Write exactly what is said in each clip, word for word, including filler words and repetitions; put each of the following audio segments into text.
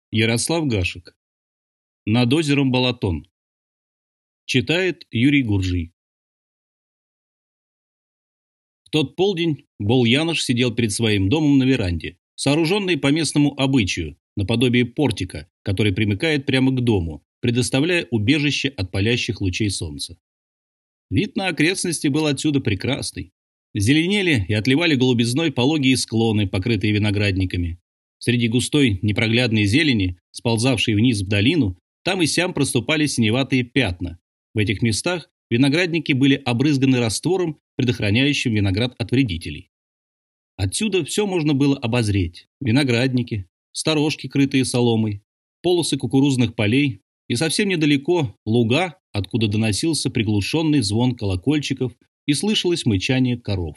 Ярослав Гашек. Над озером Балатон. Читает Юрий Гуржий. В тот полдень Бол Янош сидел перед своим домом на веранде, сооруженной по местному обычаю, наподобие портика, который примыкает прямо к дому, предоставляя убежище от палящих лучей солнца. Вид на окрестности был отсюда прекрасный. Зеленели и отливали голубизной пологие склоны, покрытые виноградниками. Среди густой непроглядной зелени, сползавшей вниз в долину, там и сям проступали синеватые пятна. В этих местах виноградники были обрызганы раствором, предохраняющим виноград от вредителей. Отсюда все можно было обозреть: виноградники, сторожки, крытые соломой, полосы кукурузных полей и совсем недалеко луга, откуда доносился приглушенный звон колокольчиков и слышалось мычание коров.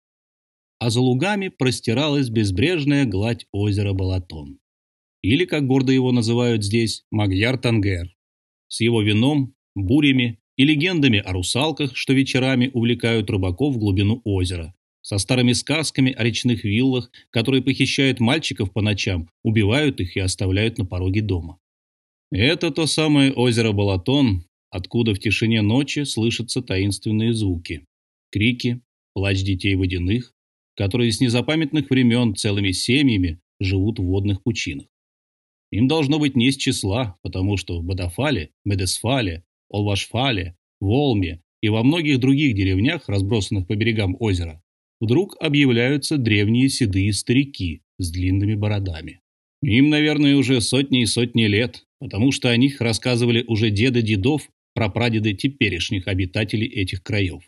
А за лугами простиралась безбрежная гладь озера Балатон, или, как гордо его называют здесь, Magyar-Tanger, с его вином, бурями и легендами о русалках, что вечерами увлекают рыбаков в глубину озера, со старыми сказками о речных виллах, которые похищают мальчиков по ночам, убивают их и оставляют на пороге дома. Это то самое озеро Балатон, откуда в тишине ночи слышатся таинственные звуки: крики, плач детей водяных, которые с незапамятных времен целыми семьями живут в водных пучинах. Им должно быть не с числа, потому что в Бадафале, Медесфале, Олвашфале, Волме и во многих других деревнях, разбросанных по берегам озера, вдруг объявляются древние седые старики с длинными бородами. Им, наверное, уже сотни и сотни лет, потому что о них рассказывали уже деды дедов, прапрадеды теперешних обитателей этих краев.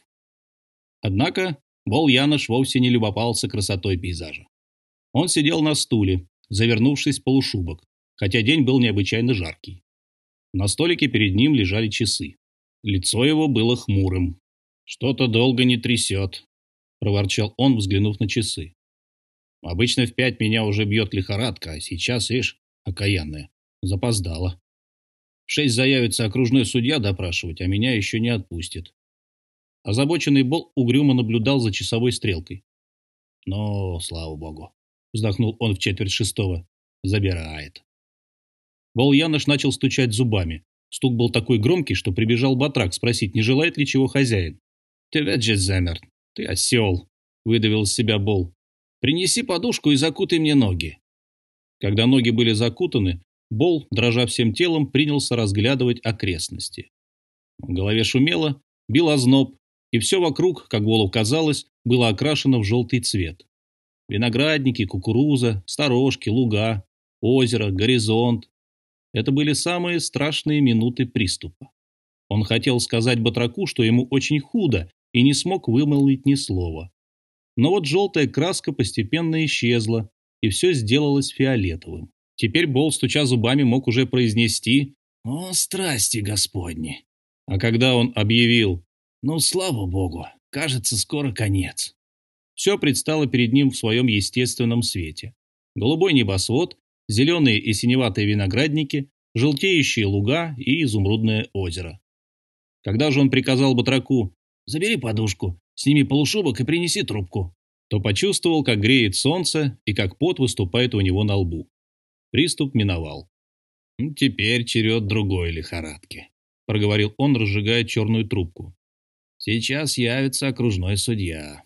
Однако Бол Янош вовсе не любовался красотой пейзажа. Он сидел на стуле, завернувшись в полушубок, хотя день был необычайно жаркий. На столике перед ним лежали часы. Лицо его было хмурым. «Что-то долго не трясет», — проворчал он, взглянув на часы. «Обычно в пять меня уже бьет лихорадка, а сейчас, ишь, окаянная, запоздала. В шесть заявится окружной судья допрашивать, а меня еще не отпустит». Озабоченный Бол угрюмо наблюдал за часовой стрелкой. «Но, слава богу», — вздохнул он в четверть шестого, — «забирает». Бол Янош начал стучать зубами. Стук был такой громкий, что прибежал батрак спросить, не желает ли чего хозяин. «Ты ведь же замер, ты осел», — выдавил из себя Бол. «Принеси подушку и закутай мне ноги». Когда ноги были закутаны, Бол, дрожа всем телом, принялся разглядывать окрестности. В голове шумело, бил озноб, и все вокруг, как Болу казалось, было окрашено в желтый цвет. Виноградники, кукуруза, сторожки, луга, озеро, горизонт. Это были самые страшные минуты приступа. Он хотел сказать батраку, что ему очень худо, и не смог вымолвить ни слова. Но вот желтая краска постепенно исчезла, и все сделалось фиолетовым. Теперь Бол, стуча зубами, мог уже произнести «О, страсти Господни!». А когда он объявил «Ну, слава Богу, кажется, скоро конец», все предстало перед ним в своем естественном свете. Голубой небосвод, зеленые и синеватые виноградники, желтеющие луга и изумрудное озеро. Когда же он приказал батраку «Забери подушку, сними полушубок и принеси трубку», то почувствовал, как греет солнце и как пот выступает у него на лбу. Приступ миновал. «Теперь черед другой лихорадки», — проговорил он, разжигая черную трубку. «Сейчас явится окружной судья».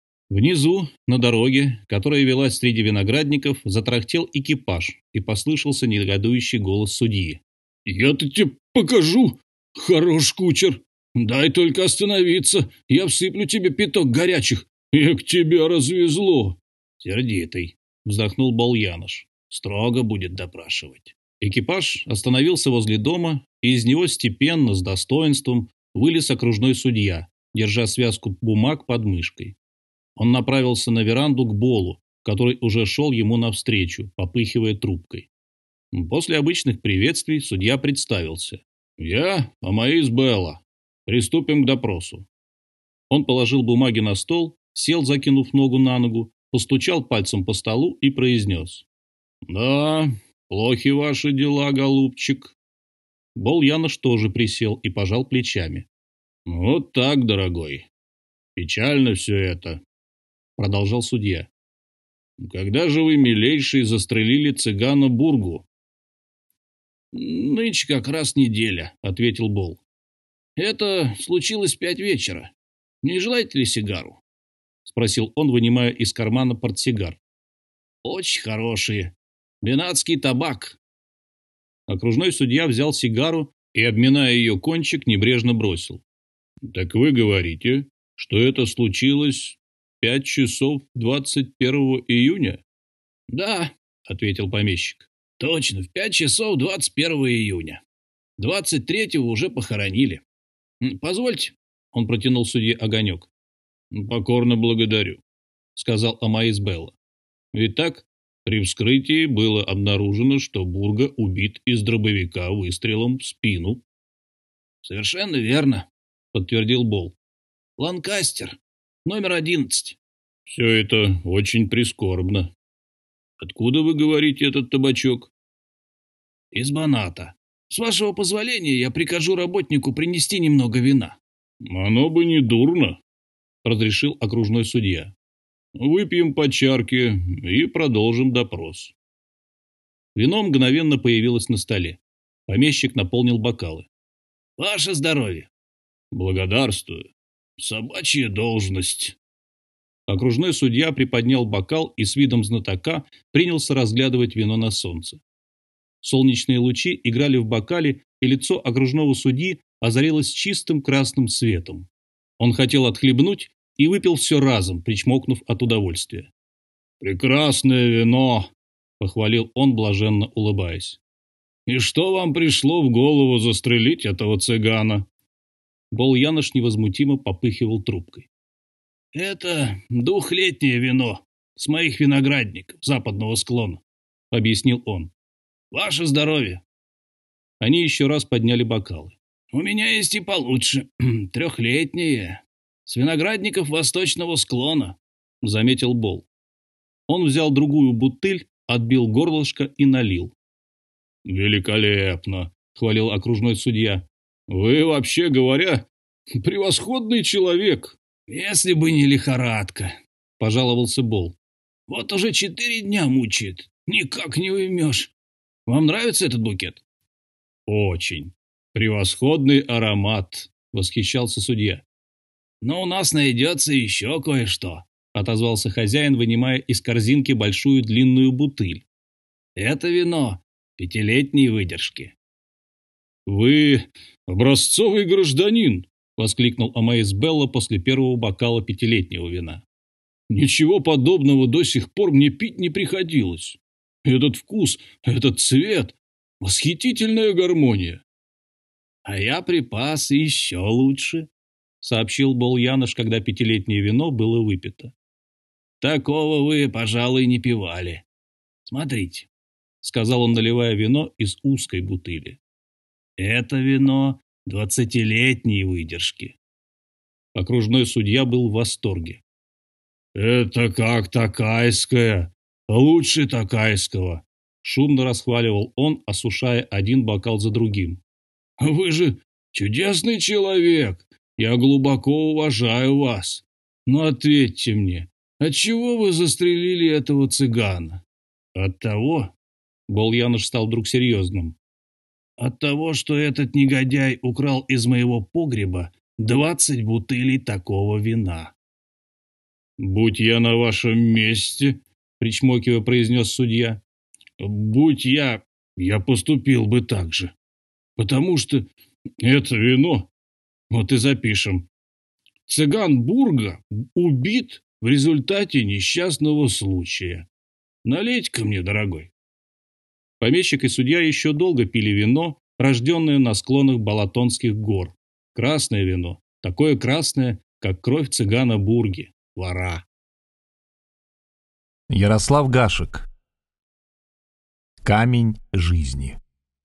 Внизу, на дороге, которая велась среди виноградников, затрахтел экипаж, и послышался негодующий голос судьи. «Я-то тебе покажу, хорош кучер! Дай только остановиться, я всыплю тебе пяток горячих, як тебя развезло!» «Сердитый», — вздохнул Бол Янош, — «строго будет допрашивать». Экипаж остановился возле дома, и из него степенно, с достоинством, вылез окружной судья, держа связку бумаг под мышкой. Он направился на веранду к Болу, который уже шел ему навстречу, попыхивая трубкой. После обычных приветствий судья представился. «Я Амаис Белла. Приступим к допросу». Он положил бумаги на стол, сел, закинув ногу на ногу, постучал пальцем по столу и произнес. «Да, плохи ваши дела, голубчик». Бол Янош тоже присел и пожал плечами. «Вот так, дорогой. Печально все это», — продолжал судья. «Когда же вы, милейший, застрелили цыгана Бургу?» «Нынче как раз неделя», — ответил Бол. «Это случилось в пять вечера. Не желаете ли сигару?» — спросил он, вынимая из кармана портсигар. «Очень хорошие. Бенатский табак». Окружной судья взял сигару и, обминая ее кончик, небрежно бросил. «Так вы говорите, что это случилось пять часов двадцать первого июня?» «Да», — ответил помещик. «Точно, в пять часов двадцать первого июня. Двадцать третьего уже похоронили. Позвольте», — он протянул судье огонек. «Покорно благодарю», — сказал Амаис Белло. «Итак, при вскрытии было обнаружено, что Бурга убит из дробовика выстрелом в спину». «Совершенно верно», — подтвердил Бол. «Ланкастер, номер одиннадцать». «Все это очень прискорбно. Откуда вы говорите этот табачок?» «Из Баната. С вашего позволения я прикажу работнику принести немного вина». «Оно бы не дурно», — разрешил окружной судья. «Выпьем по чарке и продолжим допрос». Вино мгновенно появилось на столе. Помещик наполнил бокалы. «Ваше здоровье!» «Благодарствую. Собачья должность». Окружной судья приподнял бокал и с видом знатока принялся разглядывать вино на солнце. Солнечные лучи играли в бокале, и лицо окружного судьи озарилось чистым красным светом. Он хотел отхлебнуть и выпил все разом, причмокнув от удовольствия. «Прекрасное вино!» — похвалил он, блаженно улыбаясь. «И что вам пришло в голову застрелить этого цыгана?» Бол Янош невозмутимо попыхивал трубкой. «Это двухлетнее вино с моих виноградников западного склона», — объяснил он. «Ваше здоровье!» Они еще раз подняли бокалы. «У меня есть и получше, трехлетнее, с виноградников восточного склона», — заметил Бол. Он взял другую бутыль, отбил горлышко и налил. «Великолепно!» — хвалил окружной судья. «Вы, вообще говоря, превосходный человек!» «Если бы не лихорадка», — пожаловался Бол. «Вот уже четыре дня мучает, никак не уймешь. Вам нравится этот букет?» «Очень. Превосходный аромат», — восхищался судья. «Но у нас найдется еще кое-что», — отозвался хозяин, вынимая из корзинки большую длинную бутыль. «Это вино пятилетней выдержки». «Вы образцовый гражданин», — воскликнул Амаис Белло после первого бокала пятилетнего вина. «Ничего подобного до сих пор мне пить не приходилось. Этот вкус, этот цвет, восхитительная гармония». «А я припас еще лучше», — сообщил Бол Янош, когда пятилетнее вино было выпито. «Такого вы, пожалуй, не пивали. Смотрите», — сказал он, наливая вино из узкой бутыли. «Это вино двадцатилетней выдержки». Окружной судья был в восторге. «Это как такайское, лучше такайского», — шумно расхваливал он, осушая один бокал за другим. «Вы же чудесный человек, я глубоко уважаю вас. Но ответьте мне, отчего вы застрелили этого цыгана?» «От того», — Бол Янош стал вдруг серьезным, «от того, что этот негодяй украл из моего погреба двадцать бутылей такого вина». «Будь я на вашем месте», — причмокивая произнес судья, «будь я, я поступил бы так же. Потому что это вино, вот и запишем, цыган Бурга убит в результате несчастного случая. Налейте-ка мне, дорогой». Помещик и судья еще долго пили вино, рожденное на склонах Балатонских гор. Красное вино, такое красное, как кровь цыгана Бурги, вора. Ярослав Гашек. Камень жизни.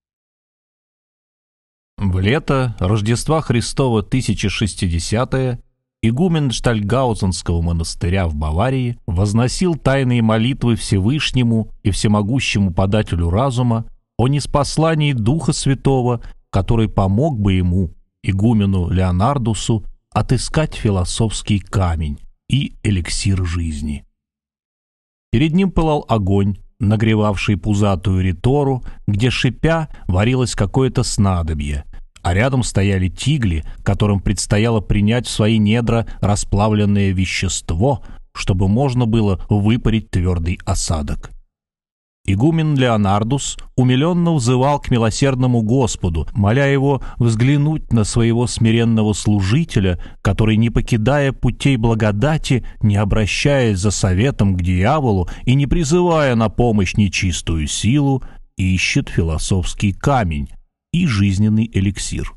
В лето Рождества Христова тысяча шестидесятое игумен Штальгаузенского монастыря в Баварии возносил тайные молитвы Всевышнему и всемогущему подателю разума о ниспослании Духа Святого, который помог бы ему, игумену Леонардусу, отыскать философский камень и эликсир жизни. Перед ним пылал огонь, нагревавший пузатую ретору, где, шипя, варилось какое-то снадобье, а рядом стояли тигли, которым предстояло принять в свои недра расплавленное вещество, чтобы можно было выпарить твердый осадок. Игумен Леонардус умиленно взывал к милосердному Господу, моля его взглянуть на своего смиренного служителя, который, не покидая путей благодати, не обращаясь за советом к дьяволу и не призывая на помощь нечистую силу, ищет философский камень и жизненный эликсир.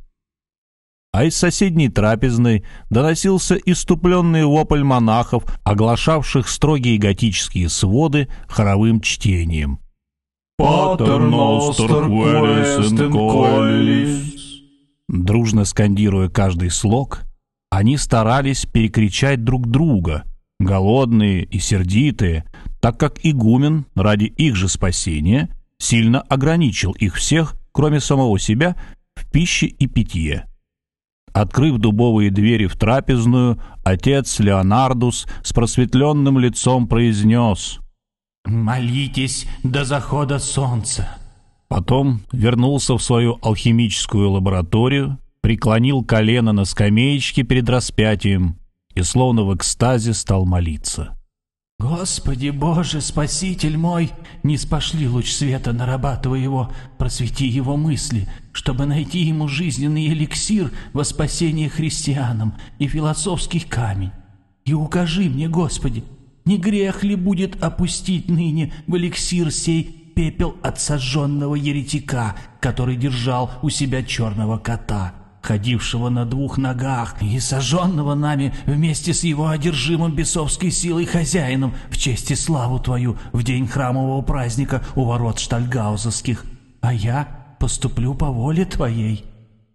А из соседней трапезной доносился иступленный вопль монахов, оглашавших строгие готические своды хоровым чтением. «Патер ностер quaes in coelis». Дружно скандируя каждый слог, они старались перекричать друг друга, голодные и сердитые, так как игумен ради их же спасения сильно ограничил их всех, кроме самого себя, в пище и питье. Открыв дубовые двери в трапезную, отец Леонардус с просветленным лицом произнес: «Молитесь до захода солнца». Потом вернулся в свою алхимическую лабораторию, преклонил колено на скамеечке перед распятием и словно в экстазе стал молиться. «Господи Боже, Спаситель мой, не спошли луч света на раба Твоего, просвети его мысли, чтобы найти ему жизненный эликсир во спасение христианам и философский камень. И укажи мне, Господи, не грех ли будет опустить ныне в эликсир сей пепел от сожженного еретика, который держал у себя черного кота, ходившего на двух ногах и сожженного нами вместе с его одержимым бесовской силой хозяином в честь и славу Твою в день храмового праздника у ворот штальгаузовских, а я поступлю по воле Твоей».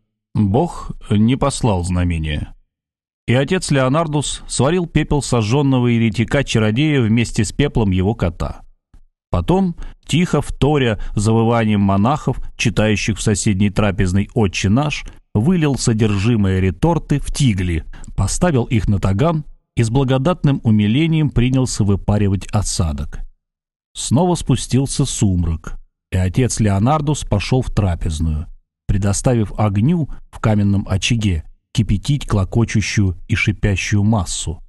Бог не послал знамения, и отец Леонардус сварил пепел сожженного еретика-чародея вместе с пеплом его кота. Потом, тихо вторя завыванием монахов, читающих в соседней трапезной «Отче наш», вылил содержимое реторты в тигли, поставил их на таган и с благодатным умилением принялся выпаривать осадок. Снова спустился сумрак, и отец Леонардус пошел в трапезную, предоставив огню в каменном очаге кипятить клокочущую и шипящую массу.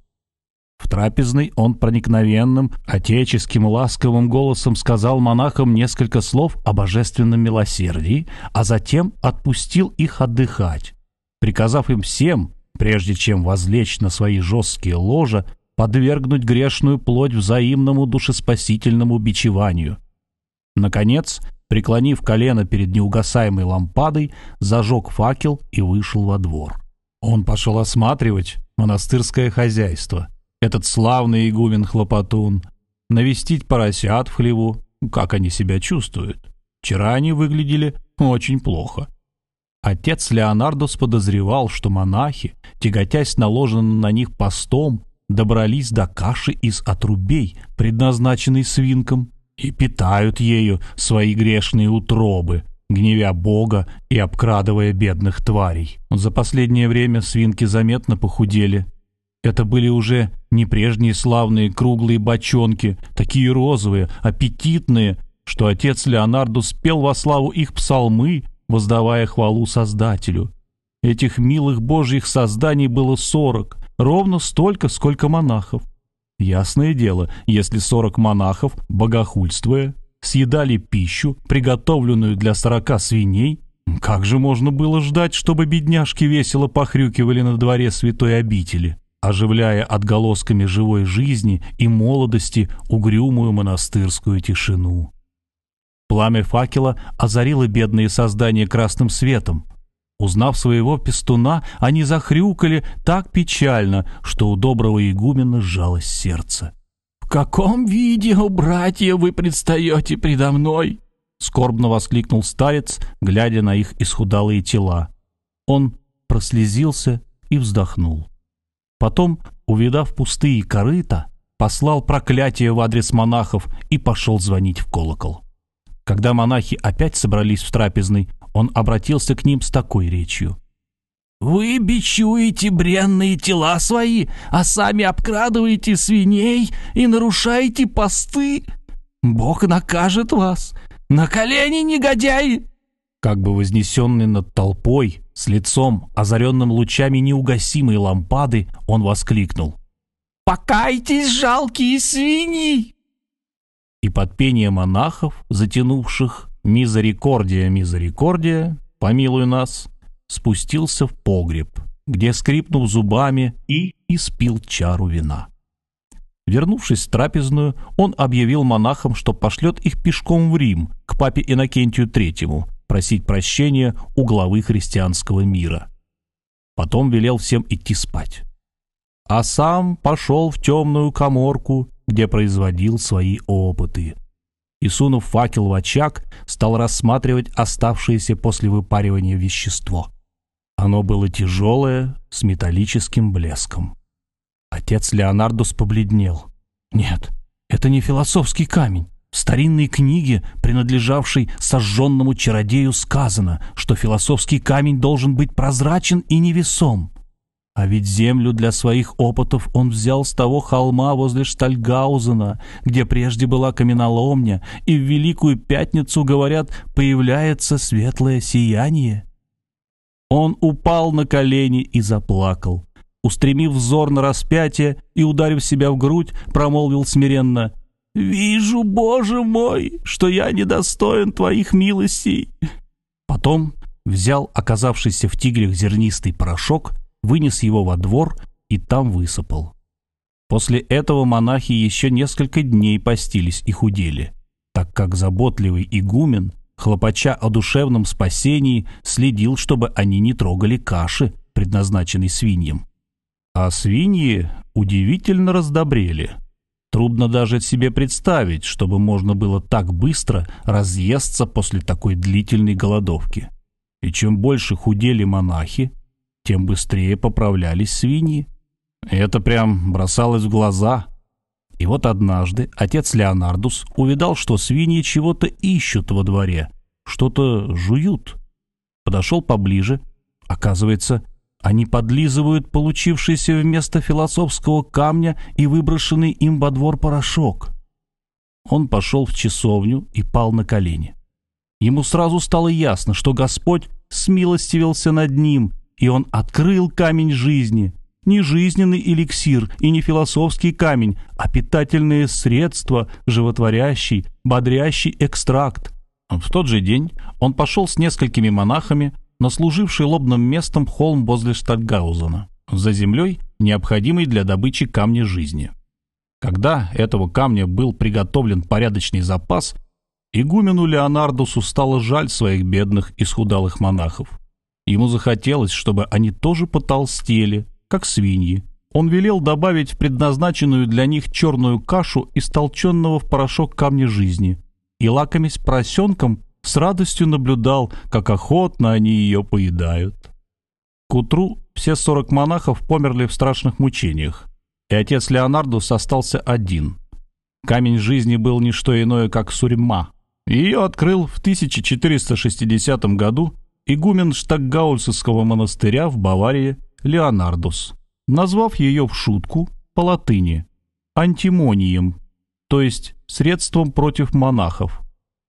В трапезной он проникновенным, отеческим ласковым голосом сказал монахам несколько слов о божественном милосердии, а затем отпустил их отдыхать, приказав им всем, прежде чем возлечь на свои жесткие ложа, подвергнуть грешную плоть взаимному душеспасительному бичеванию. Наконец, преклонив колено перед неугасаемой лампадой, зажег факел и вышел во двор. Он пошел осматривать монастырское хозяйство. Этот славный игумен-хлопотун, навестить поросят в хлеву, как они себя чувствуют. Вчера они выглядели очень плохо. Отец Леонардус подозревал, что монахи, тяготясь наложенным на них постом, добрались до каши из отрубей, предназначенной свинкам, и питают ею свои грешные утробы, гневя Бога и обкрадывая бедных тварей. За последнее время свинки заметно похудели. Это были уже не прежние славные круглые бочонки, такие розовые, аппетитные, что отец Леонардус спел во славу их псалмы, воздавая хвалу Создателю. Этих милых божьих созданий было сорок, ровно столько, сколько монахов. Ясное дело, если сорок монахов, богохульствуя, съедали пищу, приготовленную для сорока свиней, как же можно было ждать, чтобы бедняжки весело похрюкивали на дворе святой обители, оживляя отголосками живой жизни и молодости угрюмую монастырскую тишину? Пламя факела озарило бедные создания красным светом. Узнав своего пестуна, они захрюкали так печально, что у доброго игумена сжалось сердце. «В каком виде, о братья, вы предстаете предо мной?» — скорбно воскликнул старец, глядя на их исхудалые тела. Он прослезился и вздохнул. Потом, увидав пустые корыта, послал проклятие в адрес монахов и пошел звонить в колокол. Когда монахи опять собрались в трапезной, он обратился к ним с такой речью: «Вы бичуете бренные тела свои, а сами обкрадываете свиней и нарушаете посты. Бог накажет вас! На колени, негодяи!» Как бы вознесенный над толпой, с лицом, озаренным лучами неугасимой лампады, он воскликнул: «Покайтесь, жалкие свиньи!» И под пение монахов, затянувших «Мизерикордия, мизерикордия, помилуй нас», спустился в погреб, где, скрипнув зубами, и испил чару вина. Вернувшись в трапезную, он объявил монахам, что пошлет их пешком в Рим к папе Иннокентию Третьему просить прощения у главы христианского мира. Потом велел всем идти спать. А сам пошел в темную каморку, где производил свои опыты. И, сунув факел в очаг, стал рассматривать оставшееся после выпаривания вещество. Оно было тяжелое, с металлическим блеском. Отец Леонардус побледнел. Нет, это не философский камень. В старинной книге, принадлежавшей сожженному чародею, сказано, что философский камень должен быть прозрачен и невесом. А ведь землю для своих опытов он взял с того холма возле Штальгаузена, где прежде была каменоломня, и в Великую Пятницу, говорят, появляется светлое сияние. Он упал на колени и заплакал. Устремив взор на распятие и ударив себя в грудь, промолвил смиренно: «Вижу, Боже мой, что я недостоин твоих милостей». Потом взял оказавшийся в тиглях зернистый порошок, вынес его во двор и там высыпал. После этого монахи еще несколько дней постились и худели, так как заботливый игумен, хлопоча о душевном спасении, следил, чтобы они не трогали каши, предназначенной свиньям. А свиньи удивительно раздобрели. Трудно даже себе представить, чтобы можно было так быстро разъесться после такой длительной голодовки. И чем больше худели монахи, тем быстрее поправлялись свиньи. Это прям бросалось в глаза. И вот однажды отец Леонардус увидал, что свиньи чего-то ищут во дворе, что-то жуют. Подошел поближе. Оказывается, они подлизывают получившийся вместо философского камня и выброшенный им во двор порошок. Он пошел в часовню и пал на колени. Ему сразу стало ясно, что Господь смилостивился над ним, и он открыл камень жизни. Не жизненный эликсир и не философский камень, а питательные средства, животворящий, бодрящий экстракт. В тот же день он пошел с несколькими монахами на служивший лобным местом холм возле Штальгаузена, за землей, необходимой для добычи камня жизни. Когда этого камня был приготовлен порядочный запас, игумену Леонардусу стало жаль своих бедных исхудалых монахов. Ему захотелось, чтобы они тоже потолстели, как свиньи. Он велел добавить в предназначенную для них черную кашу из толченного в порошок камня жизни, и, лакомясь поросенком, с радостью наблюдал, как охотно они ее поедают. К утру все сорок монахов померли в страшных мучениях, и отец Леонардус остался один. Камень жизни был не что иное, как сурьма. Ее открыл в тысяча четыреста шестидесятом году игумен Штальгаузенского монастыря в Баварии Леонардус, назвав ее в шутку по латыни «антимонием», то есть средством против монахов.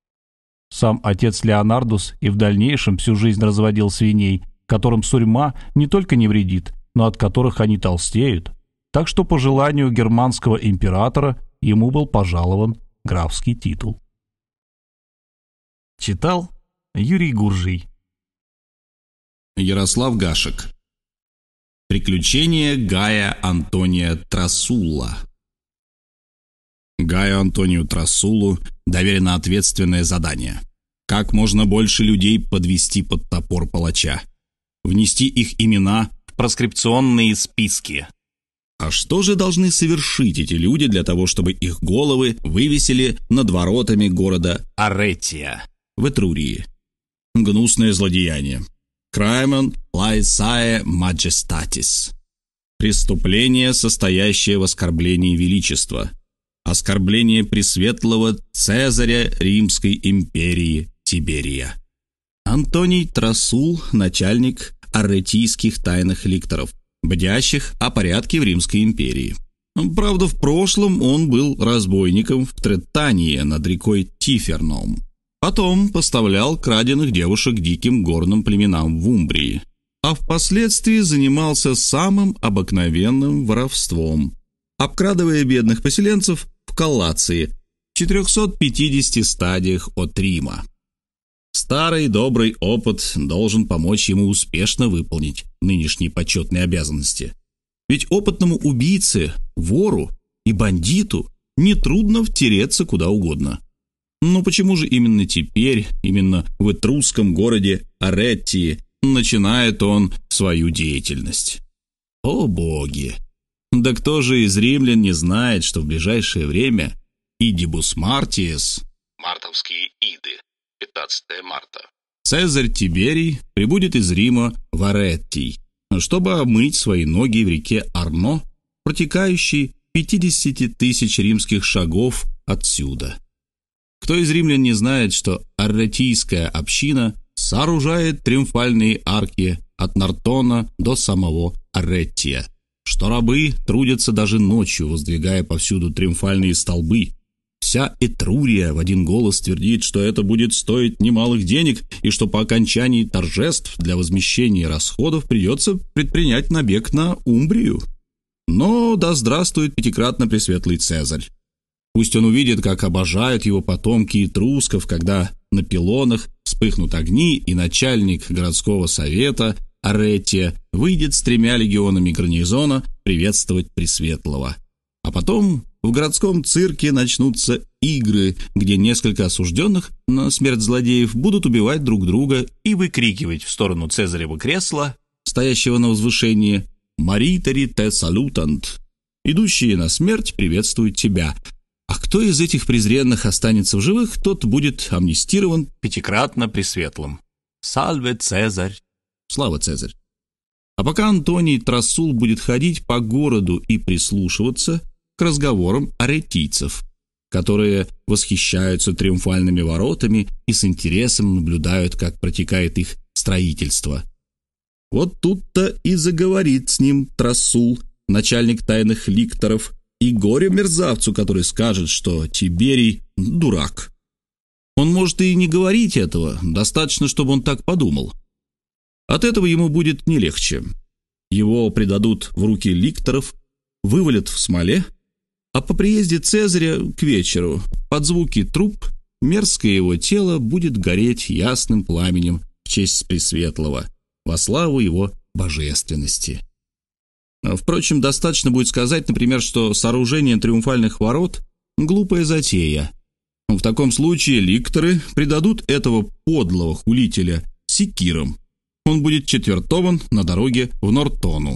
Сам отец Леонардус и в дальнейшем всю жизнь разводил свиней, которым сурьма не только не вредит, но от которых они толстеют, так что по желанию германского императора ему был пожалован графский титул. Читал Юрий Гуржий. Ярослав Гашек. Приключения Гая Антония Трассулла. Гаю Антонию Трассуллу доверено ответственное задание: как можно больше людей подвести под топор палача, внести их имена в проскрипционные списки. А что же должны совершить эти люди для того, чтобы их головы вывесили над воротами города Аретия в Этрурии? Гнусное злодеяние. Crime laesae majestatis. Преступление, состоящее в оскорблении величества. Оскорбление пресветлого Цезаря Римской империи Тиберия. Антоний Трассул, начальник аретийских тайных ликторов, бдящих о порядке в Римской империи. Правда, в прошлом он был разбойником в Треттании над рекой Тиферном. Потом поставлял краденных девушек диким горным племенам в Умбрии, а впоследствии занимался самым обыкновенным воровством, обкрадывая бедных поселенцев в Каллации, в четырехстах пятидесяти стадиях от Рима. Старый добрый опыт должен помочь ему успешно выполнить нынешние почетные обязанности. Ведь опытному убийце, вору и бандиту нетрудно втереться куда угодно. Но почему же именно теперь, именно в этрусском городе Ареттии, начинает он свою деятельность? О боги! Да кто же из римлян не знает, что в ближайшее время Идибус Мартиес, мартовские иды, пятнадцатое марта, Цезарь Тиберий прибудет из Рима в Ареттий, чтобы омыть свои ноги в реке Арно, протекающей пятидесяти тысяч римских шагов отсюда. Кто из римлян не знает, что арретийская община сооружает триумфальные арки от Нартона до самого Ареттия, что рабы трудятся даже ночью, воздвигая повсюду триумфальные столбы. Вся Этрурия в один голос твердит, что это будет стоить немалых денег и что по окончании торжеств для возмещения расходов придется предпринять набег на Умбрию. Но да здравствует пятикратно пресветлый Цезарь. Пусть он увидит, как обожают его потомки этрусков, когда на пилонах вспыхнут огни, и начальник городского совета Ареттия выйдет с тремя легионами гарнизона приветствовать Пресветлого. А потом в городском цирке начнутся игры, где несколько осужденных на смерть злодеев будут убивать друг друга и выкрикивать в сторону Цезарева кресла, стоящего на возвышении: «Маритари те салютант», идущие на смерть приветствуют тебя. А кто из этих презренных останется в живых, тот будет амнистирован пятикратно пресветлым. Сальве Цезарь! Слава Цезарь! А пока Антоний Трассул будет ходить по городу и прислушиваться к разговорам ареттийцев, которые восхищаются триумфальными воротами и с интересом наблюдают, как протекает их строительство. Вот тут-то и заговорит с ним Трассул, начальник тайных ликторов, и горе-мерзавцу, который скажет, что Тиберий – дурак. Он может и не говорить этого, достаточно, чтобы он так подумал. От этого ему будет не легче. Его предадут в руки ликторов, вывалят в смоле, а по приезде Цезаря к вечеру под звуки труб мерзкое его тело будет гореть ясным пламенем в честь Пресветлого, во славу его божественности. Впрочем, достаточно будет сказать, например, что сооружение триумфальных ворот – глупая затея. В таком случае ликторы предадут этого подлого хулителя секирам. Он будет четвертован на дороге в Нортону.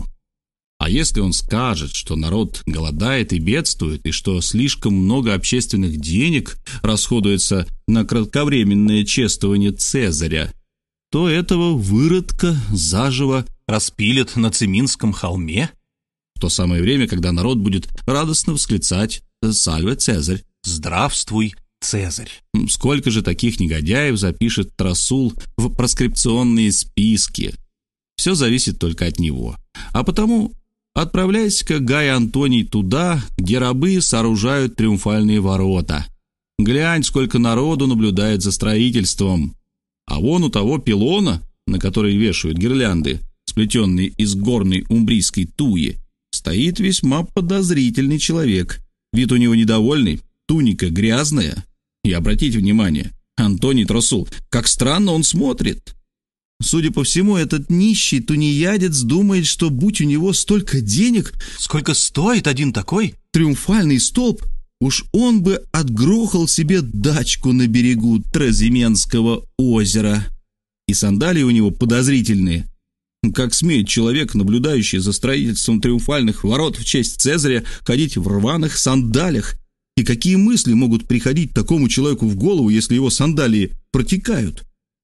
А если он скажет, что народ голодает и бедствует, и что слишком много общественных денег расходуется на кратковременное чествование Цезаря, то этого выродка заживо распилят на Циминском холме, в то самое время, когда народ будет радостно восклицать «Сальве Цезарь! Здравствуй, Цезарь!». Сколько же таких негодяев запишет Трассул в проскрипционные списки? Все зависит только от него. А потому отправляйся-ка, Гай Антоний, туда, где рабы сооружают триумфальные ворота. Глянь, сколько народу наблюдает за строительством. А вон у того пилона, на который вешают гирлянды, сплетенные из горной умбрийской туи, стоит весьма подозрительный человек. Вид у него недовольный, туника грязная. И обратите внимание, Антоний Трассул, как странно он смотрит. Судя по всему, этот нищий тунеядец думает, что будь у него столько денег, сколько стоит один такой триумфальный столб, уж он бы отгрохал себе дачку на берегу Тразименского озера. И сандалии у него подозрительные. Как смеет человек, наблюдающий за строительством триумфальных ворот в честь Цезаря, ходить в рваных сандалиях? И какие мысли могут приходить такому человеку в голову, если его сандалии протекают?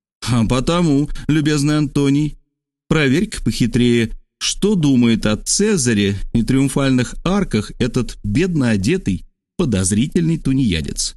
А потому, любезный Антоний, проверь-ка похитрее, что думает о Цезаре и триумфальных арках этот бедно одетый, подозрительный тунеядец.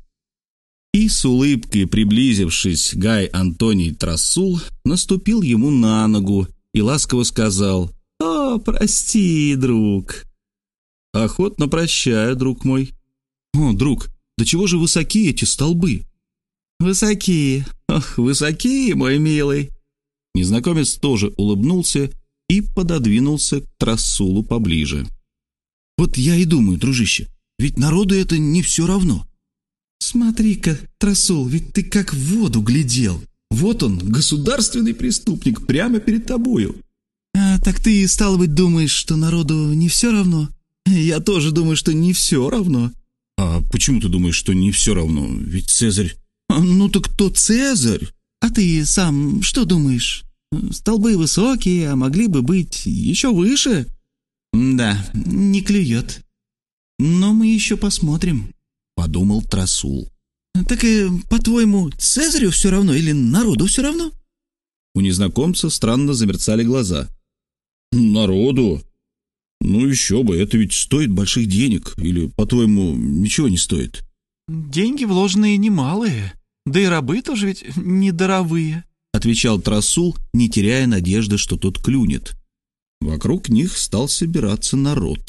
И с улыбкой приблизившись, Гай Антоний Трассул наступил ему на ногу и ласково сказал: «О, прости, друг». охотно прощаю, друг мой. О, друг, до чего же высоки эти столбы? Высокие, ох, высокие, мой милый. Незнакомец тоже улыбнулся и пододвинулся к Трассулу поближе. Вот я и думаю, дружище, ведь народу это не все равно. Смотри-ка, Трассул, ведь ты как в воду глядел. Вот он, государственный преступник, прямо перед тобою. А, так ты, стало быть, думаешь, что народу не все равно? Я тоже думаю, что не все равно. А почему ты думаешь, что не все равно? Ведь Цезарь... А, ну так кто Цезарь? А ты сам что думаешь? Столбы высокие, а могли бы быть еще выше? Да, не клюет. Но мы еще посмотрим, подумал Трассул. Так, и, по-твоему, Цезарю все равно или народу все равно? У незнакомца странно замерцали глаза. Народу? Ну еще бы, это ведь стоит больших денег. Или, по-твоему, ничего не стоит? Деньги вложенные немалые, да и рабы тоже ведь недоровые, отвечал Трассул, не теряя надежды, что тот клюнет. Вокруг них стал собираться народ.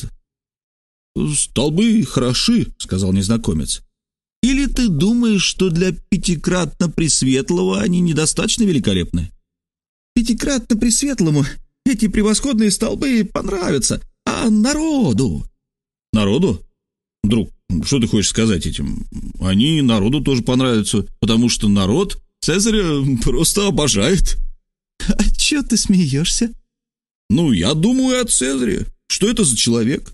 «Столбы хороши», — сказал незнакомец. «Или ты думаешь, что для пятикратно пресветлого они недостаточно великолепны?» «Пятикратно пресветлому эти превосходные столбы понравятся, а народу...» «Народу? Друг, что ты хочешь сказать этим? Они народу тоже понравятся, потому что народ Цезаря просто обожает». «А чё ты смеешься?» «Ну, я думаю о Цезаре. Что это за человек?»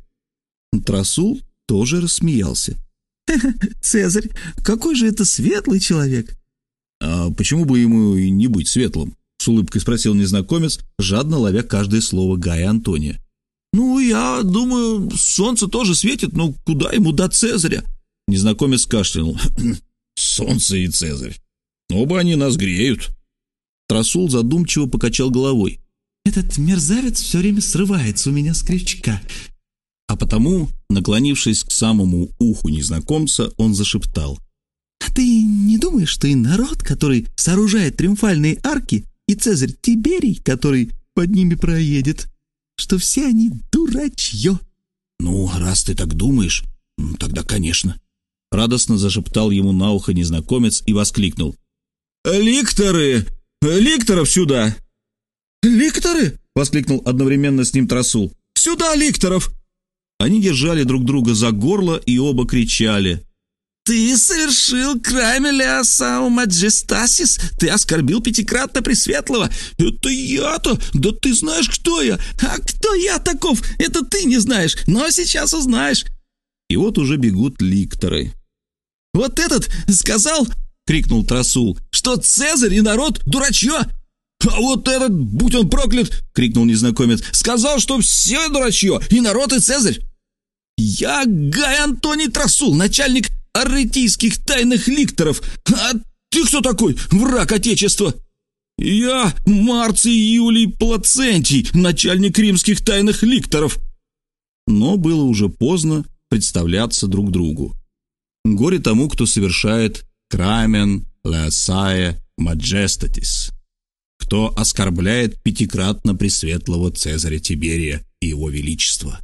Трассул тоже рассмеялся. «Цезарь, какой же это светлый человек!» «А почему бы ему и не быть светлым?» — с улыбкой спросил незнакомец, жадно ловя каждое слово Гая Антония. «Ну, я думаю, солнце тоже светит, но куда ему до Цезаря?» Незнакомец кашлянул. «Солнце и Цезарь. Оба они нас греют». Трассул задумчиво покачал головой. «Этот мерзавец все время срывается у меня с крючка». А потому, наклонившись к самому уху незнакомца, он зашептал. «А ты не думаешь, что и народ, который сооружает триумфальные арки, и Цезарь Тиберий, который под ними проедет, что все они дурачье?» «Ну, раз ты так думаешь, тогда, конечно», — радостно зашептал ему на ухо незнакомец и воскликнул. «Ликторы! Ликторов сюда!» «Ликторы?» — воскликнул одновременно с ним Трассул. «Сюда, ликторов!» Они держали друг друга за горло и оба кричали. «Ты совершил крамеля сау маджестасис! Ты оскорбил пятикратно пресветлого! Это я-то! Да ты знаешь, кто я! А кто я таков? Это ты не знаешь, но сейчас узнаешь!» И вот уже бегут ликторы. «Вот этот сказал, — крикнул Трассул, — что Цезарь и народ дурачье! А вот этот, будь он проклят, — крикнул незнакомец, — сказал, что все дурачье, и народ, и Цезарь! Я Гай Антоний Трассул, начальник арретийских тайных ликторов. А ты кто такой, враг Отечества?» «Я Марций Юлий Плацентий, начальник римских тайных ликторов». Но было уже поздно представляться друг другу. Горе тому, кто совершает крамен леосае маджестатис, кто оскорбляет пятикратно пресветлого Цезаря Тиберия и его величество.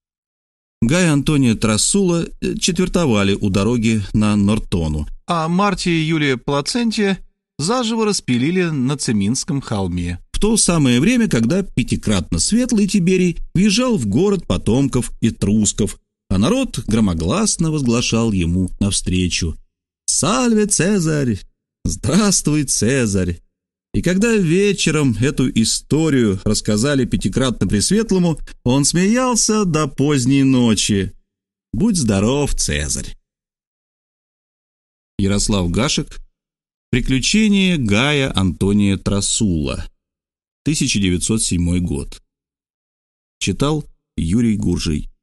Гая Антония Трассула четвертовали у дороги на Нортону, а Мартия Юлия Плацентия заживо распилили на Циминском холме. В то самое время, когда пятикратно светлый Тиберий въезжал в город потомков этрусков, а народ громогласно возглашал ему навстречу: «Сальве Цезарь! Здравствуй, Цезарь!» И когда вечером эту историю рассказали пятикратно пресветлому, он смеялся до поздней ночи. Будь здоров, Цезарь. Ярослав Гашек. Приключения Гая Антония Трассула. тысяча девятьсот седьмой год. Читал Юрий Гуржий.